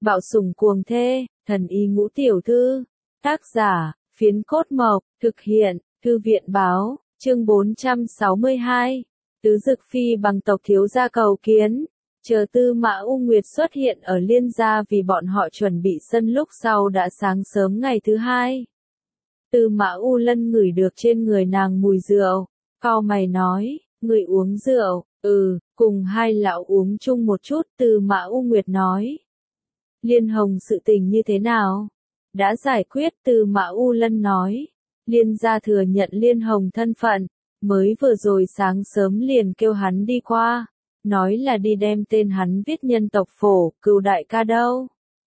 Bạo sủng cuồng thê, thần y ngũ tiểu thư. Tác giả, Phiến Cốt Mộc, thực hiện, Thư viện báo, chương 462. Tứ Dực Phi bằng tộc thiếu gia cầu kiến. Chờ Tư Mã U Nguyệt xuất hiện ở Liên gia vì bọn họ chuẩn bị sân lúc sau đã sáng sớm ngày thứ hai. Tư Mã U Lân ngửi được trên người nàng mùi rượu, cau mày nói, người uống rượu, cùng hai lão uống chung một chút. Tư Mã U Nguyệt nói. Liên Hồng sự tình như thế nào? Đã giải quyết. Tư Mã U Lân nói. Liên gia thừa nhận Liên Hồng thân phận, mới vừa rồi sáng sớm liền kêu hắn đi qua, nói là đi đem tên hắn viết nhân tộc phổ. Cửu đại ca đâu?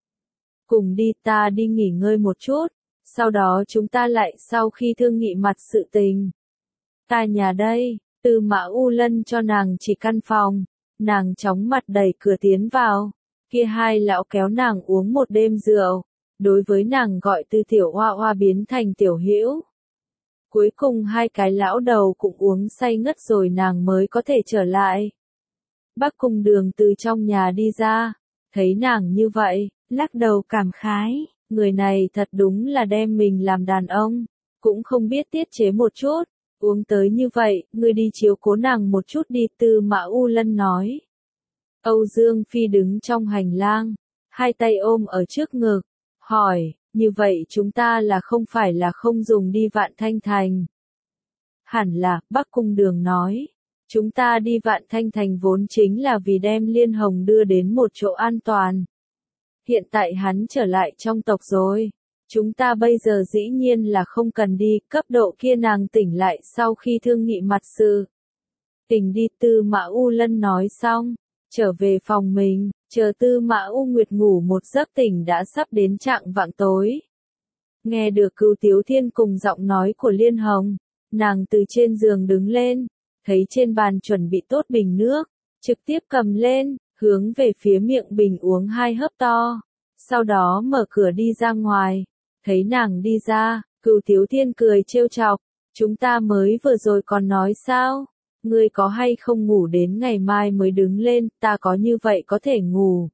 Cùng đi, ta đi nghỉ ngơi một chút, sau đó chúng ta lại sau khi thương nghị mặt sự tình. Ta nhà đây. Tư Mã U Lân cho nàng chỉ căn phòng, nàng chóng mặt đẩy cửa tiến vào. Kia hai lão kéo nàng uống một đêm rượu, đối với nàng gọi từ tiểu hoa hoa biến thành tiểu hữu. Cuối cùng hai cái lão đầu cũng uống say ngất rồi nàng mới có thể trở lại. Bắc Cung Đường từ trong nhà đi ra, thấy nàng như vậy, lắc đầu cảm khái, người này thật đúng là đem mình làm đàn ông, cũng không biết tiết chế một chút, uống tới như vậy, ngươi đi chiếu cố nàng một chút đi. Tư Mã U Lân nói. Âu Dương Phi đứng trong hành lang, hai tay ôm ở trước ngực, hỏi, như vậy chúng ta là không phải là không dùng đi Vạn Thanh Thành? Hẳn là, Bắc Cung Đường nói, chúng ta đi Vạn Thanh Thành vốn chính là vì đem Liên Hồng đưa đến một chỗ an toàn. Hiện tại hắn trở lại trong tộc rồi, chúng ta bây giờ dĩ nhiên là không cần đi. Cấp độ kia nàng tỉnh lại sau khi thương nghị mặt sự. Tỉnh đi. Tư Mã U Lân nói xong, trở về phòng mình, chờ Tư Mã U Nguyệt ngủ một giấc tỉnh đã sắp đến chạng vạng tối. Nghe được Cửu Tiếu Thiên cùng giọng nói của Liên Hồng, nàng từ trên giường đứng lên, thấy trên bàn chuẩn bị tốt bình nước, trực tiếp cầm lên, hướng về phía miệng bình uống hai hớp to, sau đó mở cửa đi ra ngoài. Thấy nàng đi ra, Cửu Tiếu Thiên cười trêu chọc, chúng ta mới vừa rồi còn nói sao? Ngươi có hay không ngủ đến ngày mai mới đứng lên, ta có như vậy có thể ngủ.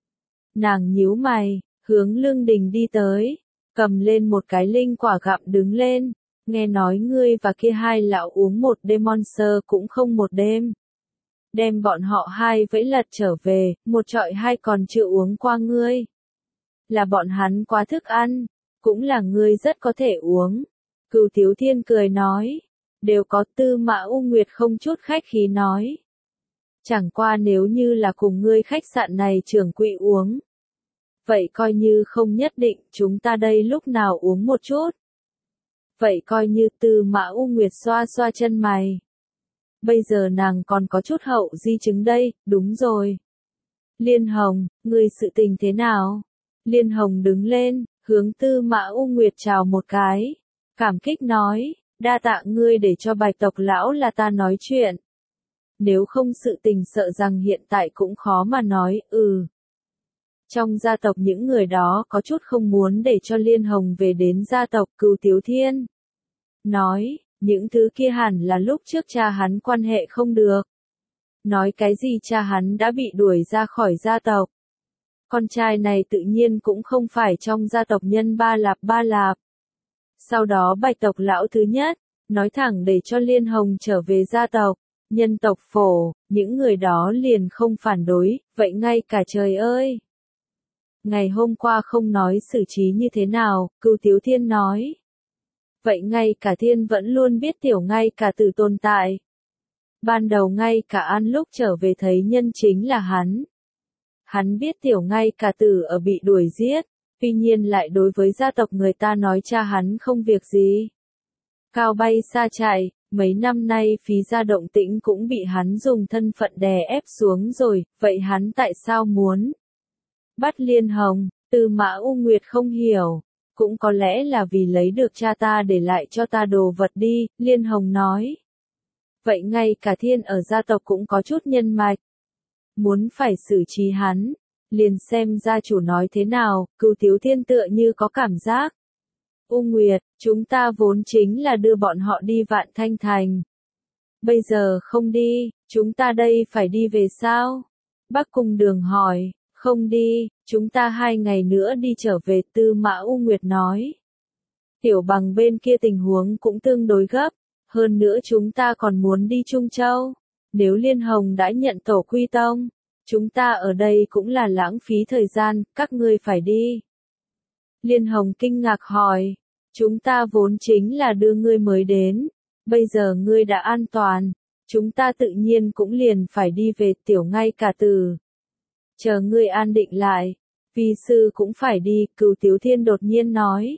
Nàng nhíu mày, hướng lương đình đi tới, cầm lên một cái linh quả gặm đứng lên, nghe nói ngươi và kia hai lão uống một đêm Monster cũng không một đêm. Đem bọn họ hai vẫy lật trở về, một trọi hai còn chưa uống qua ngươi. Là bọn hắn quá thức ăn, cũng là ngươi rất có thể uống. Cửu Tiếu Thiên cười nói. Đều có. Tư Mã U Nguyệt không chút khách khí nói. Chẳng qua nếu như là cùng ngươi khách sạn này trưởng quỹ uống, vậy coi như không nhất định, chúng ta đây lúc nào uống một chút. Vậy coi như. Tư Mã U Nguyệt xoa xoa chân mày. Bây giờ nàng còn có chút hậu di chứng đây. Đúng rồi. Liên Hồng, ngươi sự tình thế nào? Liên Hồng đứng lên, hướng Tư Mã U Nguyệt chào một cái, cảm kích nói. Đa tạ ngươi để cho Bạch tộc lão là ta nói chuyện. Nếu không sự tình sợ rằng hiện tại cũng khó mà nói. Trong gia tộc những người đó có chút không muốn để cho Liên Hồng về đến gia tộc. Cửu Tiếu Thiên nói, những thứ kia hẳn là lúc trước cha hắn quan hệ không được. Nói cái gì cha hắn đã bị đuổi ra khỏi gia tộc. Con trai này tự nhiên cũng không phải trong gia tộc nhân Ba Lạp. Sau đó Bạch tộc lão thứ nhất, nói thẳng để cho Liên Hồng trở về gia tộc, nhân tộc phổ, những người đó liền không phản đối, vậy ngay cả trời ơi. Ngày hôm qua không nói xử trí như thế nào, Cửu Tiếu Thiên nói. Vậy ngay cả thiên vẫn luôn biết tiểu ngay cả tử tồn tại. Ban đầu ngay cả An lúc trở về thấy nhân chính là hắn. Hắn biết tiểu ngay cả tử ở bị đuổi giết. Tuy nhiên lại đối với gia tộc người ta nói cha hắn không việc gì. Cao bay xa chạy, mấy năm nay Phí gia động tĩnh cũng bị hắn dùng thân phận đè ép xuống rồi, vậy hắn tại sao muốn bắt Liên Hồng? Tư Mã U Nguyệt không hiểu, cũng có lẽ là vì lấy được cha ta để lại cho ta đồ vật đi. Liên Hồng nói. Vậy ngay cả thiên ở gia tộc cũng có chút nhân mạch. Muốn phải xử trí hắn. Liền xem gia chủ nói thế nào. Cửu Tiếu Thiên tựa như có cảm giác. U Nguyệt, chúng ta vốn chính là đưa bọn họ đi Vạn Thanh Thành. Bây giờ không đi, chúng ta đây phải đi về sao? Bắc Cung Đường hỏi. Không đi, chúng ta 2 ngày nữa đi trở về, Tư Mã U Nguyệt nói. Tiểu Bằng bên kia tình huống cũng tương đối gấp, hơn nữa chúng ta còn muốn đi Trung Châu. Nếu Liên Hồng đã nhận tổ quy tông, chúng ta ở đây cũng là lãng phí thời gian, các ngươi phải đi. Liên Hồng kinh ngạc hỏi, chúng ta vốn chính là đưa ngươi mới đến, bây giờ ngươi đã an toàn, chúng ta tự nhiên cũng liền phải đi về, tiểu ngay cả từ. Chờ ngươi an định lại, vi sư cũng phải đi, Cửu Tiếu Thiên đột nhiên nói.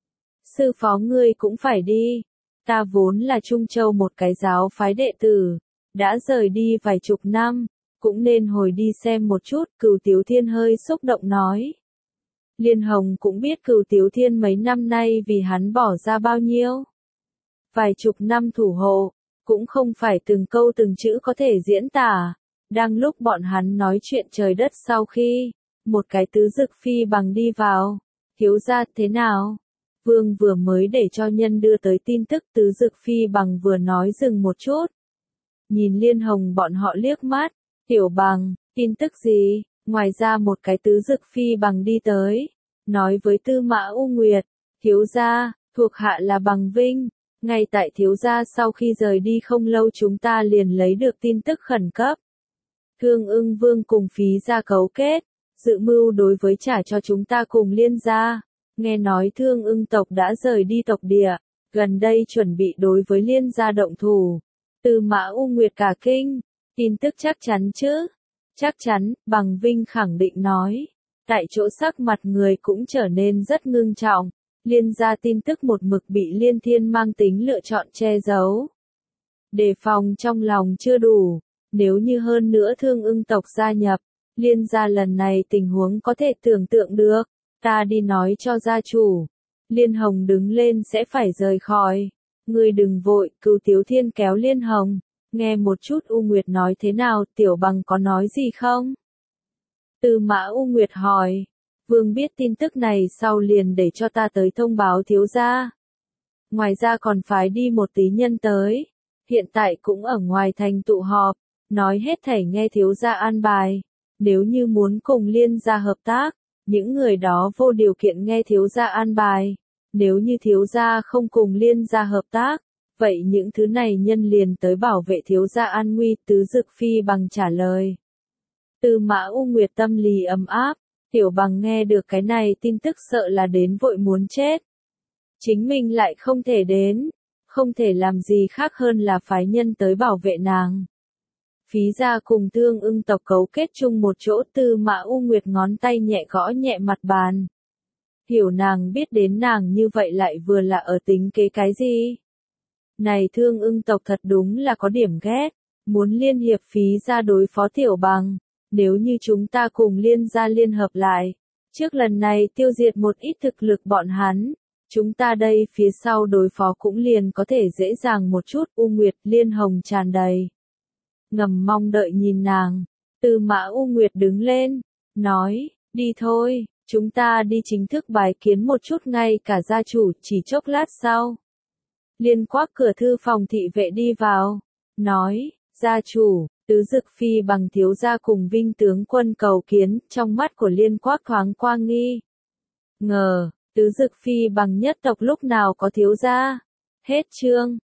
Sư phó ngươi cũng phải đi, ta vốn là Trung Châu một cái giáo phái đệ tử, đã rời đi vài chục năm, cũng nên hồi đi xem một chút, Cửu Tiếu Thiên hơi xúc động nói. Liên Hồng cũng biết Cửu Tiếu Thiên mấy năm nay vì hắn bỏ ra bao nhiêu. Vài chục năm thủ hộ, cũng không phải từng câu từng chữ có thể diễn tả. Đang lúc bọn hắn nói chuyện trời đất sau khi, một cái tứ dực phi bằng đi vào. Thiếu gia thế nào? Vương vừa mới để cho nhân đưa tới tin tức, tứ dực phi bằng vừa nói dừng một chút. Nhìn Liên Hồng bọn họ liếc mắt, Tiểu Bằng, tin tức gì? Ngoài ra một cái tứ dực phi bằng đi tới, nói với Tư Mã U Nguyệt, thiếu gia, thuộc hạ là Bằng Vinh, ngay tại thiếu gia sau khi rời đi không lâu chúng ta liền lấy được tin tức khẩn cấp. Thương Ưng Vương cùng Phí gia cấu kết, dự mưu đối với trả cho chúng ta cùng Liên gia, nghe nói Thương Ưng tộc đã rời đi tộc địa, gần đây chuẩn bị đối với Liên gia động thủ. Tư Mã U Nguyệt cả kinh, tin tức chắc chắn chứ? Chắc chắn, Bằng Vinh khẳng định nói. Tại chỗ sắc mặt người cũng trở nên rất ngưng trọng. Liên gia tin tức một mực bị Liên Thiên mang tính lựa chọn che giấu. Đề phòng trong lòng chưa đủ. Nếu như hơn nữa Thương Ưng tộc gia nhập, Liên gia lần này tình huống có thể tưởng tượng được. Ta đi nói cho gia chủ. Liên Hồng đứng lên sẽ phải rời khỏi. Ngươi đừng vội, Cửu Tiếu Thiên kéo Liên Hồng. Nghe một chút U Nguyệt nói thế nào, Tiểu Bằng có nói gì không? Tư Mã U Nguyệt hỏi. Vương biết tin tức này sau liền để cho ta tới thông báo thiếu gia. Ngoài ra còn phái đi một tí nhân tới. Hiện tại cũng ở ngoài thành tụ họp. Nói hết thảy nghe thiếu gia an bài. Nếu như muốn cùng Liên gia hợp tác, những người đó vô điều kiện nghe thiếu gia an bài. Nếu như thiếu gia không cùng Liên gia hợp tác, vậy những thứ này nhân liền tới bảo vệ thiếu gia an nguy, tứ dực phi bằng trả lời. Tư Mã U Nguyệt tâm lý ấm áp, Tiểu Bằng nghe được cái này tin tức sợ là đến vội muốn chết. Chính mình lại không thể đến, không thể làm gì khác hơn là phái nhân tới bảo vệ nàng. Phí gia cùng Thương Ưng tộc cấu kết chung một chỗ, Tư Mã U Nguyệt ngón tay nhẹ gõ nhẹ mặt bàn. Hiểu nàng biết đến nàng như vậy lại vừa là ở tính kế cái gì? Này Thương Ưng tộc thật đúng là có điểm ghét, muốn liên hiệp Phí gia đối phó Tiểu Bằng. Nếu như chúng ta cùng Liên gia liên hợp lại, trước lần này tiêu diệt một ít thực lực bọn hắn, chúng ta đây phía sau đối phó cũng liền có thể dễ dàng một chút. U Nguyệt Liên Hồng tràn đầy ngầm mong đợi nhìn nàng. Tư Mã U Nguyệt đứng lên, nói, đi thôi, chúng ta đi chính thức bài kiến một chút ngay cả gia chủ. Chỉ chốc lát sau, Liên Quác cửa thư phòng thị vệ đi vào, nói, gia chủ, tứ dực phi bằng thiếu gia cùng Vinh tướng quân cầu kiến. Trong mắt của Liên Quác thoáng qua nghi ngờ, tứ dực phi bằng nhất tộc lúc nào có thiếu gia? Hết chương.